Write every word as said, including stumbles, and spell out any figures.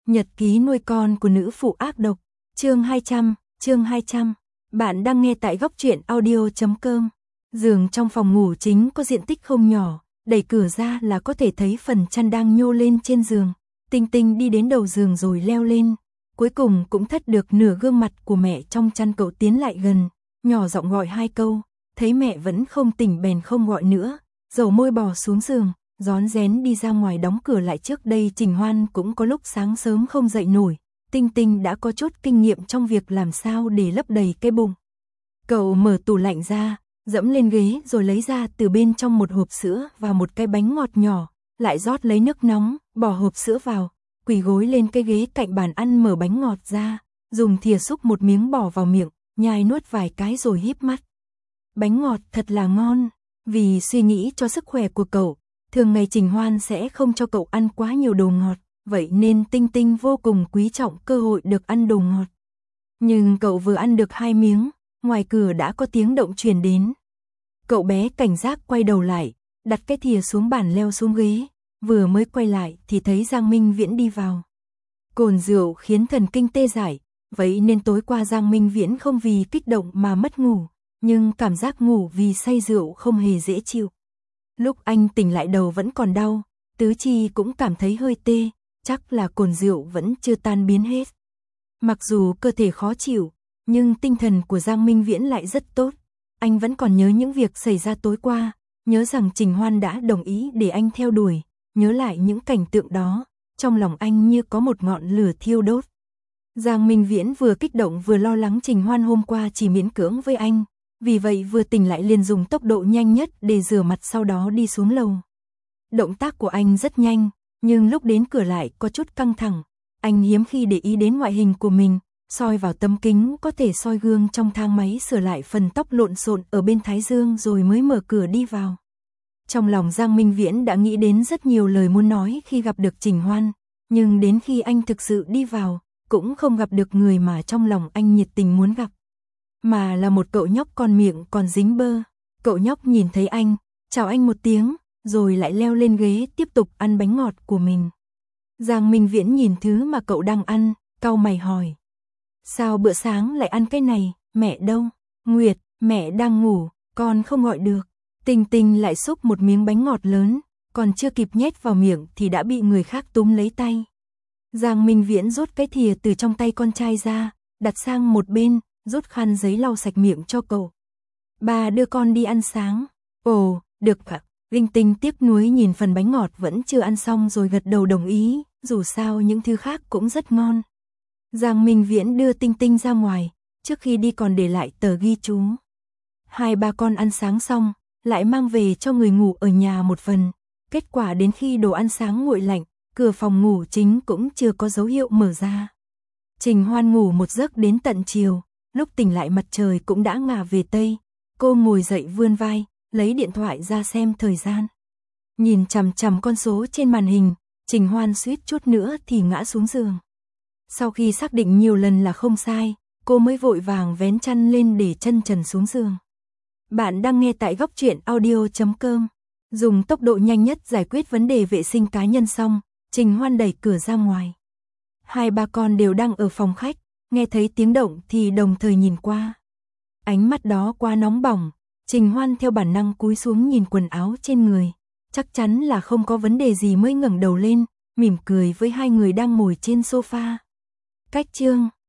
Nhật ký nuôi con của nữ phụ ác độc, chương hai trăm, chương hai trăm. Bạn đang nghe tại góc truyện audio chấm com. Giường trong phòng ngủ chính có diện tích không nhỏ, đẩy cửa ra là có thể thấy phần chăn đang nhô lên trên giường. Tinh Tinh đi đến đầu giường rồi leo lên, cuối cùng cũng thất được nửa gương mặt của mẹ trong chăn. Cậu tiến lại gần, nhỏ giọng gọi hai câu, thấy mẹ vẫn không tỉnh bèn không gọi nữa, dầu môi bò xuống giường, rón rén đi ra ngoài đóng cửa lại. Trước đây Trình Hoan cũng có lúc sáng sớm không dậy nổi, Tinh Tinh đã có chút kinh nghiệm trong việc làm sao để lấp đầy cái bụng. Cậu mở tủ lạnh ra, dẫm lên ghế rồi lấy ra từ bên trong một hộp sữa và một cái bánh ngọt nhỏ, lại rót lấy nước nóng, bỏ hộp sữa vào, quỳ gối lên cái ghế cạnh bàn ăn, mở bánh ngọt ra, dùng thìa xúc một miếng bỏ vào miệng, nhai nuốt vài cái rồi híp mắt. Bánh ngọt thật là ngon. Vì suy nghĩ cho sức khỏe của cậu, thường ngày Trình Hoan sẽ không cho cậu ăn quá nhiều đồ ngọt, vậy nên Tinh Tinh vô cùng quý trọng cơ hội được ăn đồ ngọt. Nhưng cậu vừa ăn được hai miếng, ngoài cửa đã có tiếng động truyền đến. Cậu bé cảnh giác quay đầu lại, đặt cái thìa xuống bàn, leo xuống ghế, vừa mới quay lại thì thấy Giang Minh Viễn đi vào. Cồn rượu khiến thần kinh tê dại, vậy nên tối qua Giang Minh Viễn không vì kích động mà mất ngủ, nhưng cảm giác ngủ vì say rượu không hề dễ chịu. Lúc anh tỉnh lại đầu vẫn còn đau, tứ chi cũng cảm thấy hơi tê, chắc là cồn rượu vẫn chưa tan biến hết. Mặc dù cơ thể khó chịu, nhưng tinh thần của Giang Minh Viễn lại rất tốt. Anh vẫn còn nhớ những việc xảy ra tối qua, nhớ rằng Trình Hoan đã đồng ý để anh theo đuổi, nhớ lại những cảnh tượng đó, trong lòng anh như có một ngọn lửa thiêu đốt. Giang Minh Viễn vừa kích động vừa lo lắng Trình Hoan hôm qua chỉ miễn cưỡng với anh, vì vậy vừa tỉnh lại liền dùng tốc độ nhanh nhất để rửa mặt, sau đó đi xuống lầu. Động tác của anh rất nhanh, nhưng lúc đến cửa lại có chút căng thẳng. Anh hiếm khi để ý đến ngoại hình của mình, soi vào tấm kính có thể soi gương trong thang máy, sửa lại phần tóc lộn xộn ở bên thái dương rồi mới mở cửa đi vào. Trong lòng Giang Minh Viễn đã nghĩ đến rất nhiều lời muốn nói khi gặp được Trình Hoan, nhưng đến khi anh thực sự đi vào, cũng không gặp được người mà trong lòng anh nhiệt tình muốn gặp, mà là một cậu nhóc con miệng còn dính bơ. Cậu nhóc nhìn thấy anh, chào anh một tiếng, rồi lại leo lên ghế tiếp tục ăn bánh ngọt của mình. Giang Minh Viễn nhìn thứ mà cậu đang ăn, cau mày hỏi: sao bữa sáng lại ăn cái này, mẹ đâu? Nguyệt, mẹ đang ngủ, con không gọi được. Tinh Tinh lại xúc một miếng bánh ngọt lớn, còn chưa kịp nhét vào miệng thì đã bị người khác túm lấy tay. Giang Minh Viễn rút cái thìa từ trong tay con trai ra, đặt sang một bên, rút khăn giấy lau sạch miệng cho cậu. Bà đưa con đi ăn sáng. Ồ, được ạ. Linh Tinh tiếc nuối nhìn phần bánh ngọt vẫn chưa ăn xong rồi gật đầu đồng ý, dù sao những thứ khác cũng rất ngon. Giang Minh Viễn đưa Tinh Tinh ra ngoài, trước khi đi còn để lại tờ ghi chú. Hai ba con ăn sáng xong, lại mang về cho người ngủ ở nhà một phần. Kết quả đến khi đồ ăn sáng nguội lạnh, cửa phòng ngủ chính cũng chưa có dấu hiệu mở ra. Trình Hoan ngủ một giấc đến tận chiều, lúc tỉnh lại mặt trời cũng đã ngả về tây. Cô ngồi dậy vươn vai, lấy điện thoại ra xem thời gian. Nhìn chằm chằm con số trên màn hình, Trình Hoan suýt chút nữa thì ngã xuống giường. Sau khi xác định nhiều lần là không sai, cô mới vội vàng vén chăn lên để chân trần xuống giường. Bạn đang nghe tại góc truyện audio chấm com. Dùng tốc độ nhanh nhất giải quyết vấn đề vệ sinh cá nhân xong, Trình Hoan đẩy cửa ra ngoài. Hai ba con đều đang ở phòng khách, nghe thấy tiếng động thì đồng thời nhìn qua. Ánh mắt đó quá nóng bỏng, Trình Hoan theo bản năng cúi xuống nhìn quần áo trên người, chắc chắn là không có vấn đề gì mới ngẩng đầu lên, mỉm cười với hai người đang ngồi trên sofa. Cách chương